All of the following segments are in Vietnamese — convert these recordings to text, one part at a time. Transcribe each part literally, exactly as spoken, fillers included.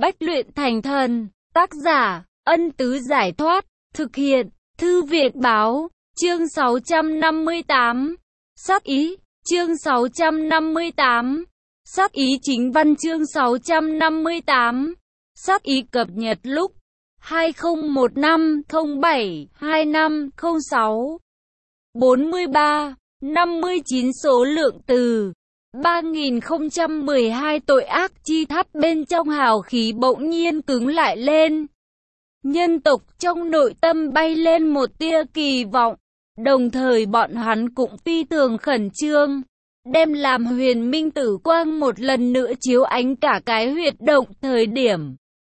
Bách luyện thành thần. Tác giả, Ân Tứ Giải Thoát. Thực hiện, Thư Việt Báo. Chương sáu trăm năm mươi tám. Sát ý. Chương sáu trăm năm mươi tám. Sát ý chính văn. Chương sáu trăm năm mươi tám. Sát ý cập nhật lúc hai không một năm không bảy hai năm không sáu. bốn mươi ba, năm mươi chín số lượng từ ba nghìn không trăm mười hai. Tội ác chi tháp. Bên trong hào khí bỗng nhiên cứng lại lên. Nhân tộc trong nội tâm bay lên một tia kỳ vọng, đồng thời bọn hắn cũng phi thường khẩn trương, đem làm huyền minh tử quang một lần nữa chiếu ánh cả cái huyệt động. Thời điểm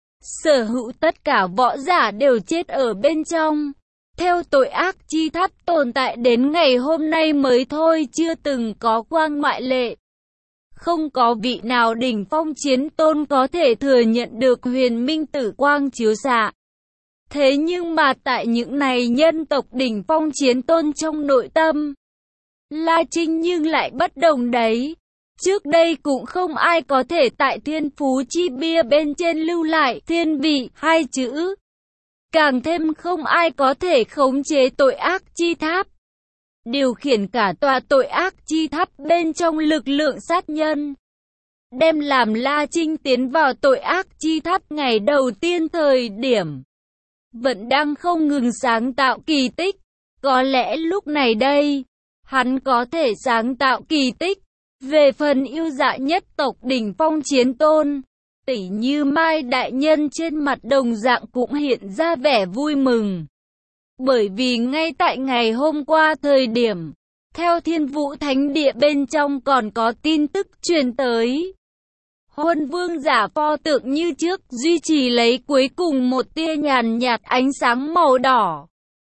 sở hữu tất cả võ giả đều chết ở bên trong. Theo tội ác chi tháp tồn tại đến ngày hôm nay mới thôi, chưa từng có quang ngoại lệ. Không có vị nào đỉnh phong chiến tôn có thể thừa nhận được huyền minh tử quang chiếu xạ. Thế nhưng mà tại những này nhân tộc đỉnh phong chiến tôn trong nội tâm, La Trinh nhưng lại bất đồng đấy. Trước đây cũng không ai có thể tại thiên phú chi bia bên trên lưu lại thiên vị hai chữ. Càng thêm không ai có thể khống chế tội ác chi tháp, điều khiển cả tòa tội ác chi tháp bên trong lực lượng sát nhân. Đem làm La Trinh tiến vào tội ác chi tháp ngày đầu tiên thời điểm, vẫn đang không ngừng sáng tạo kỳ tích. Có lẽ lúc này đây, hắn có thể sáng tạo kỳ tích. Về phần yêu dạ nhất tộc đỉnh phong chiến tôn, tỷ như Mai đại nhân trên mặt đồng dạng cũng hiện ra vẻ vui mừng. Bởi vì ngay tại ngày hôm qua thời điểm, theo Thiên Vũ Thánh Địa bên trong còn có tin tức truyền tới. Huân Vương giả pho tượng như trước duy trì lấy cuối cùng một tia nhàn nhạt ánh sáng màu đỏ.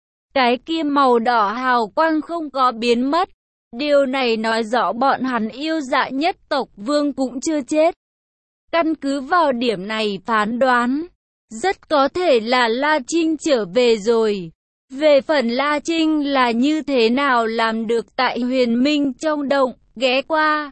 Cái kia màu đỏ hào quang không có biến mất. Điều này nói rõ bọn hắn yêu dạ nhất tộc vương cũng chưa chết. Căn cứ vào điểm này phán đoán, rất có thể là La Trinh trở về rồi. Về phần La Trinh là như thế nào làm được tại huyền minh trong động ghé qua,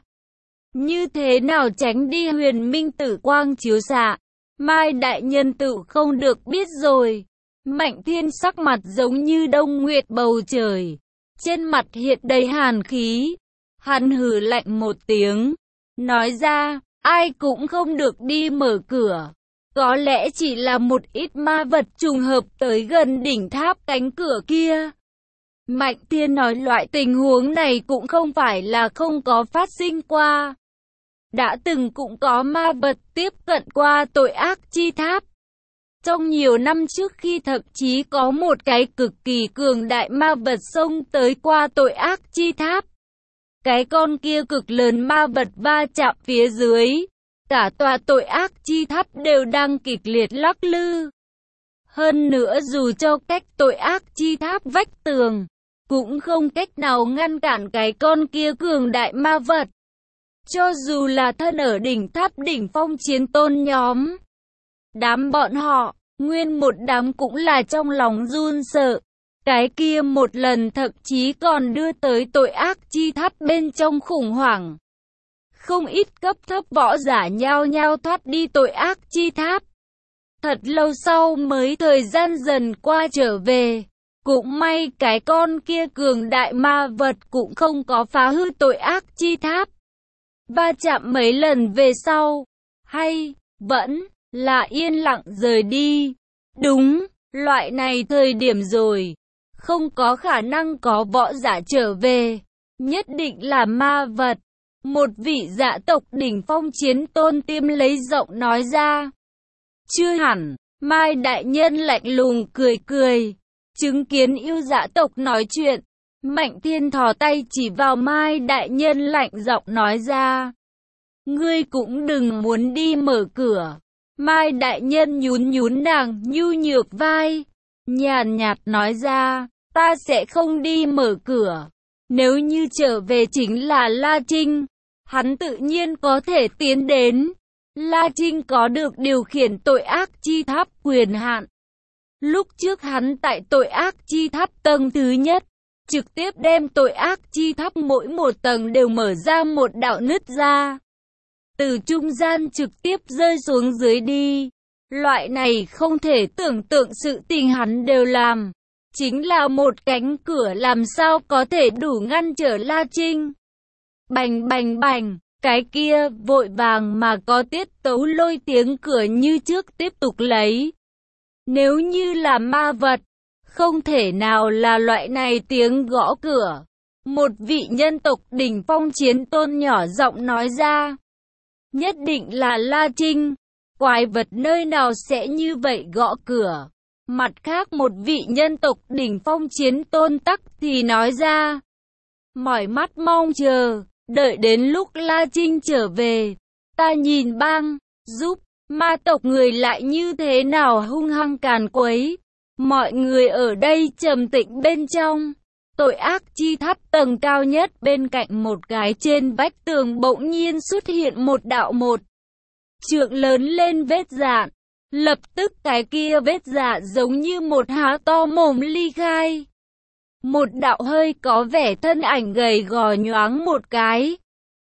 như thế nào tránh đi huyền minh tử quang chiếu xạ, Mai đại nhân tự không được biết rồi. Mạnh Thiên sắc mặt giống như đông nguyệt bầu trời, trên mặt hiện đầy hàn khí. Hắn hừ lạnh một tiếng, nói ra, ai cũng không được đi mở cửa. Có lẽ chỉ là một ít ma vật trùng hợp tới gần đỉnh tháp cánh cửa kia. Mạnh Thiên nói loại tình huống này cũng không phải là không có phát sinh qua. Đã từng cũng có ma vật tiếp cận qua tội ác chi tháp. Trong nhiều năm trước khi thậm chí có một cái cực kỳ cường đại ma vật xông tới qua tội ác chi tháp. Cái con kia cực lớn ma vật va chạm phía dưới. Cả tòa tội ác chi tháp đều đang kịch liệt lắc lư. Hơn nữa dù cho cách tội ác chi tháp vách tường, cũng không cách nào ngăn cản cái con kia cường đại ma vật. Cho dù là thân ở đỉnh tháp đỉnh phong chiến tôn nhóm, đám bọn họ, nguyên một đám cũng là trong lòng run sợ. Cái kia một lần thậm chí còn đưa tới tội ác chi tháp bên trong khủng hoảng. Không ít cấp thấp võ giả nhao nhao thoát đi tội ác chi tháp. Thật lâu sau mới thời gian dần qua trở về. Cũng may cái con kia cường đại ma vật cũng không có phá hư tội ác chi tháp. Va chạm mấy lần về sau, hay vẫn là yên lặng rời đi. Đúng, loại này thời điểm rồi, không có khả năng có võ giả trở về, nhất định là ma vật. Một vị dạ tộc đỉnh phong chiến tôn tiêm lấy giọng nói ra. Chưa hẳn, Mai đại nhân lạnh lùng cười cười, chứng kiến yêu dạ tộc nói chuyện. Mạnh Thiên thò tay chỉ vào Mai đại nhân lạnh giọng nói ra. Ngươi cũng đừng muốn đi mở cửa. Mai đại nhân nhún nhún nàng nhu nhược vai, nhàn nhạt nói ra, ta sẽ không đi mở cửa. Nếu như trở về chính là La Trinh, hắn tự nhiên có thể tiến đến. La Trinh có được điều khiển tội ác chi tháp quyền hạn. Lúc trước hắn tại tội ác chi tháp tầng thứ nhất, trực tiếp đem tội ác chi tháp mỗi một tầng đều mở ra một đạo nứt ra. từ trung gian trực tiếp rơi xuống dưới đi. Loại này không thể tưởng tượng sự tình hắn đều làm. Chính là một cánh cửa làm sao có thể đủ ngăn trở La Trinh. Bành bành bành, cái kia vội vàng mà có tiết tấu lôi tiếng cửa như trước tiếp tục lấy. Nếu như là ma vật, không thể nào là loại này tiếng gõ cửa. Một vị nhân tộc đỉnh phong chiến tôn nhỏ giọng nói ra. Nhất định là La Trinh. Quái vật nơi nào sẽ như vậy gõ cửa. Mặt khác một vị nhân tộc đỉnh phong chiến tôn tắc thì nói ra. Mỏi mắt mong chờ, đợi đến lúc La Trinh trở về. Ta nhìn bang, giúp, ma tộc người lại như thế nào hung hăng càn quấy. Mọi người ở đây trầm tĩnh bên trong. Tội ác chi tháp tầng cao nhất bên cạnh một cái trên vách tường bỗng nhiên xuất hiện một đạo một trượng lớn lên vết dạn. Lập tức cái kia vết dạ giống như một há to mồm ly khai. Một đạo hơi có vẻ thân ảnh gầy gò nhoáng một cái.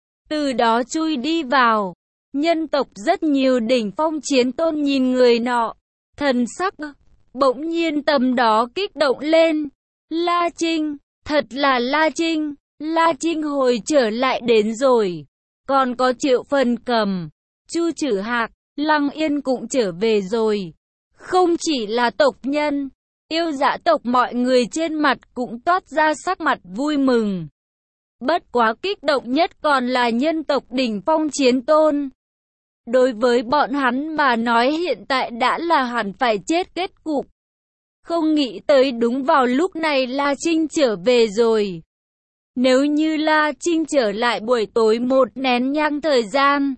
Từ đó chui đi vào. Nhân tộc rất nhiều đỉnh phong chiến tôn nhìn người nọ. Thần sắc bỗng nhiên tầm đó kích động lên. La Trinh, thật là La Trinh. La Trinh hồi trở lại đến rồi. Còn có Triệu Phần Cầm, Chu Trử Hạc, Lăng Yên cũng trở về rồi. Không chỉ là tộc nhân, yêu dã tộc mọi người trên mặt cũng toát ra sắc mặt vui mừng. Bất quá kích động nhất còn là nhân tộc đỉnh phong chiến tôn. Đối với bọn hắn mà nói hiện tại đã là hẳn phải chết kết cục. Không nghĩ tới đúng vào lúc này La Trinh trở về rồi. Nếu như La Trinh trở lại buổi tối một nén nhang thời gian,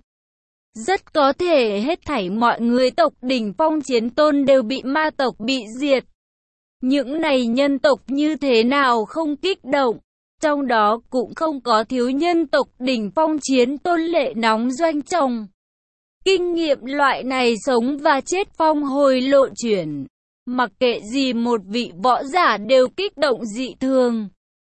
rất có thể hết thảy mọi người tộc đỉnh phong chiến tôn đều bị ma tộc bị diệt. Những này nhân tộc như thế nào không kích động, trong đó cũng không có thiếu nhân tộc đỉnh phong chiến tôn lệ nóng doanh chồng. Kinh nghiệm loại này sống và chết phong hồi lộ chuyển, mặc kệ gì một vị võ giả đều kích động dị thường.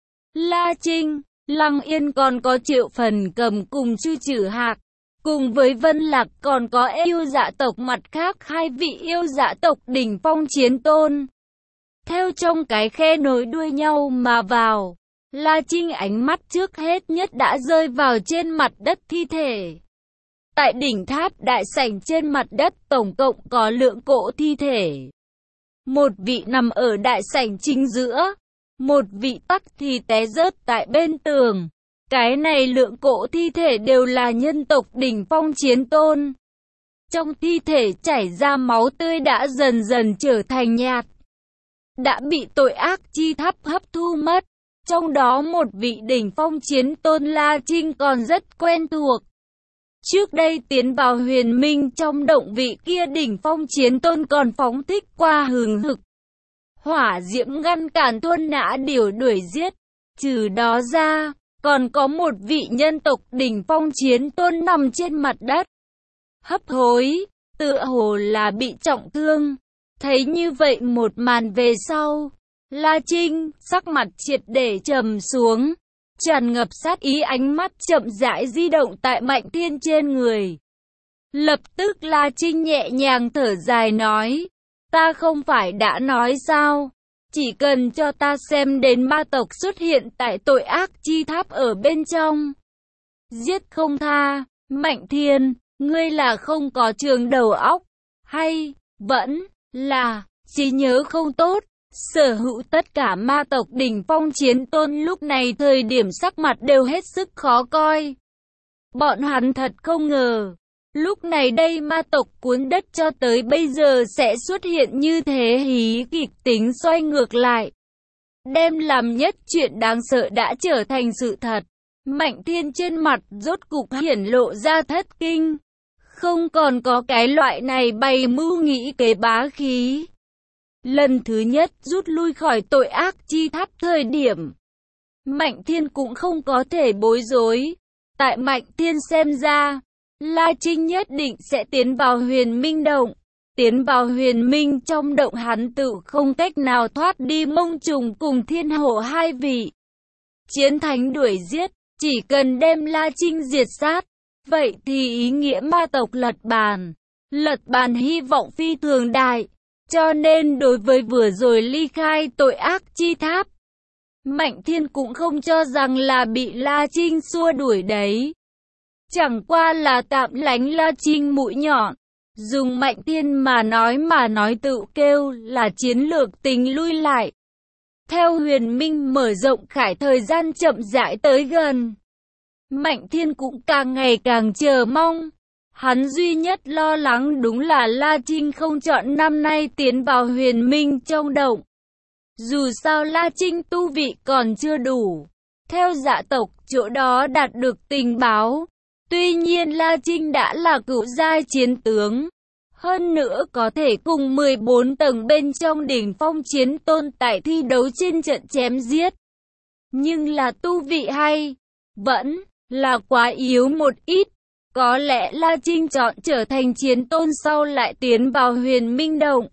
La Trinh, Lăng Yên còn có Triệu Phần Cầm cùng Chu Trử Hạc. Cùng với Vân Lạc còn có yêu dạ tộc mặt khác hai vị yêu dạ tộc đỉnh phong chiến tôn. Theo trong cái khe nối đuôi nhau mà vào, La Trinh ánh mắt trước hết nhất đã rơi vào trên mặt đất thi thể. Tại đỉnh tháp đại sảnh trên mặt đất tổng cộng có lượng cỗ thi thể. Một vị nằm ở đại sảnh chính giữa, một vị tắc thì té rớt tại bên tường. Cái này lượng cỗ thi thể đều là nhân tộc đỉnh phong chiến tôn. Trong thi thể chảy ra máu tươi đã dần dần trở thành nhạt. Đã bị tội ác chi tháp hấp thu mất. Trong đó một vị đỉnh phong chiến tôn La Trinh còn rất quen thuộc. Trước đây tiến vào huyền minh trong động vị kia đỉnh phong chiến tôn còn phóng thích qua hừng hực. Hỏa diễm ngăn cản tuôn nã điều đuổi giết. Trừ đó ra, còn có một vị nhân tộc đỉnh phong chiến tôn nằm trên mặt đất. Hấp hối, tựa hồ là bị trọng thương. Thấy như vậy một màn về sau, La Trinh, sắc mặt triệt để trầm xuống. Tràn ngập sát ý ánh mắt chậm rãi di động tại Mạnh Thiên trên người. Lập tức La Trinh nhẹ nhàng thở dài nói. Ta không phải đã nói sao? Chỉ cần cho ta xem đến ma tộc xuất hiện tại tội ác chi tháp ở bên trong. Giết không tha, Mạnh Thiên, ngươi là không có trường đầu óc, hay vẫn là trí nhớ không tốt? Sở hữu tất cả ma tộc đỉnh phong chiến tôn lúc này thời điểm sắc mặt đều hết sức khó coi. Bọn hắn thật không ngờ. Lúc này đây ma tộc cuốn đất cho tới bây giờ sẽ xuất hiện như thế hí kịch tính xoay ngược lại. Đem làm nhất chuyện đáng sợ đã trở thành sự thật. Mạnh Thiên trên mặt rốt cục hiển lộ ra thất kinh. Không còn có cái loại này bày mưu nghĩ kế bá khí. Lần thứ nhất rút lui khỏi tội ác chi tháp thời điểm, Mạnh Thiên cũng không có thể bối rối. Tại Mạnh Thiên xem ra, La Trinh nhất định sẽ tiến vào huyền minh động. Tiến vào huyền minh trong động hắn tự không cách nào thoát đi Mông Trùng cùng Thiên Hổ hai vị chiến thánh đuổi giết. Chỉ cần đem La Trinh diệt sát, Vậy thì ý nghĩa ma tộc lật bàn. Lật bàn hy vọng phi thường đại. Cho nên đối với vừa rồi ly khai tội ác chi tháp, Mạnh Thiên cũng không cho rằng là bị La Trinh xua đuổi đấy. Chẳng qua là tạm lánh La Trinh mũi nhọn. Dùng Mạnh Thiên mà nói mà nói tự kêu là chiến lược tính lui lại. Theo Huyền Minh mở rộng khải thời gian chậm rãi tới gần, Mạnh Thiên cũng càng ngày càng chờ mong. Hắn duy nhất lo lắng đúng là La Trinh không chọn năm nay tiến vào Huyền Minh trong động. Dù sao La Trinh tu vị còn chưa đủ. Theo dạ tộc, chỗ đó đạt được tình báo. Tuy nhiên La Trinh đã là cựu giai chiến tướng. Hơn nữa có thể cùng mười bốn tầng bên trong đỉnh phong chiến tôn tại thi đấu trên trận chém giết. Nhưng là tu vị hay, vẫn là quá yếu một ít. Có lẽ La Trinh chọn trở thành chiến tôn sau lại tiến vào Huyền Minh động.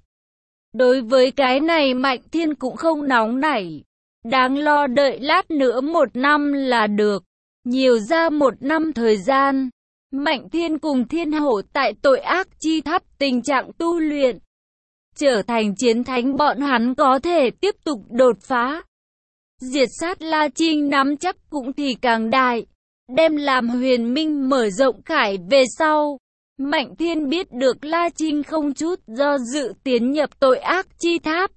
Đối với cái này Mạnh Thiên cũng không nóng nảy. Đáng lo đợi lát nữa một năm là được. Nhiều ra một năm thời gian. Mạnh Thiên cùng Thiên Hổ tại tội ác chi tháp tình trạng tu luyện. Trở thành chiến thánh bọn hắn có thể tiếp tục đột phá. Diệt sát La Trinh nắm chắc cũng thì càng đại. Đem làm Huyền Minh mở rộng khải về sau. Mạnh Thiên biết được La Trinh không chút do dự tiến nhập tội ác chi tháp.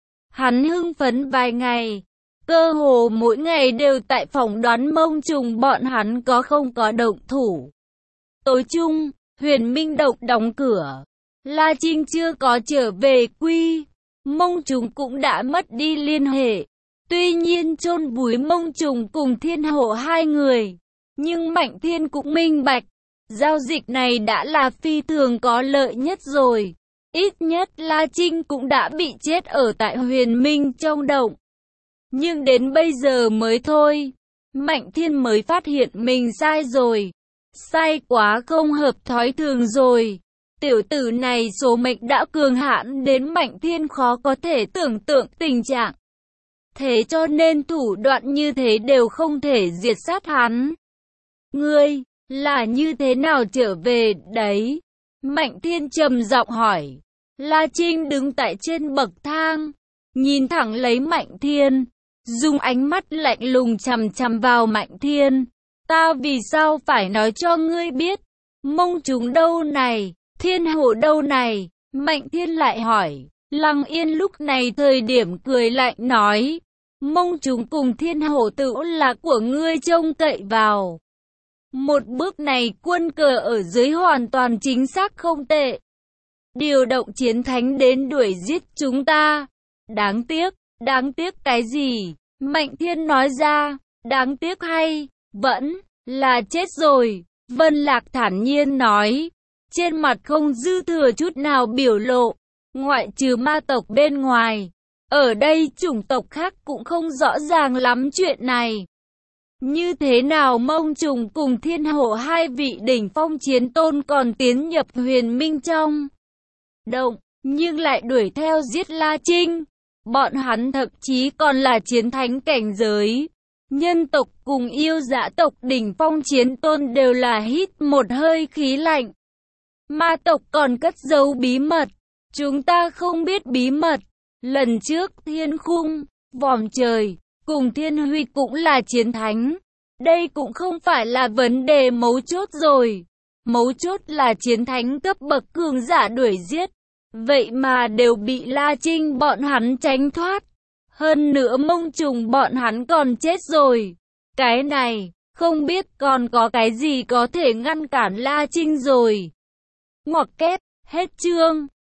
Hắn hưng phấn vài ngày. Cơ hồ mỗi ngày đều tại phỏng đoán Mông Trùng bọn hắn có không có động thủ. Tối chung, Huyền Minh động đóng cửa. La Trinh chưa có trở về quy. Mông Trùng cũng đã mất đi liên hệ. Tuy nhiên chôn vùi Mông Trùng cùng Thiên Hổ hai người. Nhưng Mạnh Thiên cũng minh bạch. Giao dịch này đã là phi thường có lợi nhất rồi. Ít nhất La Trinh cũng đã bị chết ở tại Huyền Minh trong động. Nhưng đến bây giờ mới thôi. Mạnh Thiên mới phát hiện mình sai rồi. Sai quá không hợp thói thường rồi. Tiểu tử này số mệnh đã cường hãn đến Mạnh Thiên khó có thể tưởng tượng tình trạng. Thế cho nên thủ đoạn như thế đều không thể diệt sát hắn. Ngươi, là như thế nào trở về đấy? Mạnh Thiên trầm giọng hỏi. La Trinh đứng tại trên bậc thang, nhìn thẳng lấy Mạnh Thiên, dùng ánh mắt lạnh lùng chằm chằm vào Mạnh Thiên. Ta vì sao phải nói cho ngươi biết? Mông Trùng đâu này? Thiên Hổ đâu này? Mạnh Thiên lại hỏi. Lăng Yên lúc này thời điểm cười lạnh nói. Mông Trùng cùng Thiên Hổ tự là của ngươi trông cậy vào. Một bước này quân cờ ở dưới hoàn toàn chính xác không tệ. Điều động chiến thánh đến đuổi giết chúng ta. Đáng tiếc, đáng tiếc cái gì? Mạnh Thiên nói ra, đáng tiếc hay, vẫn là chết rồi. Vân Lạc thản nhiên nói, trên mặt không dư thừa chút nào biểu lộ, ngoại trừ ma tộc bên ngoài. Ở đây chủng tộc khác cũng không rõ ràng lắm chuyện này. Như thế nào Mông Trùng cùng Thiên Hổ hai vị đỉnh phong chiến tôn còn tiến nhập Huyền Minh trong động, nhưng lại đuổi theo giết La Trinh. Bọn hắn thậm chí còn là chiến thánh cảnh giới. Nhân tộc cùng yêu dã tộc đỉnh phong chiến tôn đều là hít một hơi khí lạnh. Ma tộc còn cất giấu bí mật. Chúng ta không biết bí mật. Lần trước Thiên Khung, Vòm Trời, cùng Thiên Huy cũng là chiến thánh. Đây cũng không phải là vấn đề mấu chốt rồi. Mấu chốt là chiến thánh cấp bậc cường giả đuổi giết. Vậy mà đều bị La Trinh bọn hắn tránh thoát. Hơn nữa Mông Trùng bọn hắn còn chết rồi. Cái này, không biết còn có cái gì có thể ngăn cản La Trinh rồi. Ngoặc kép, hết chương.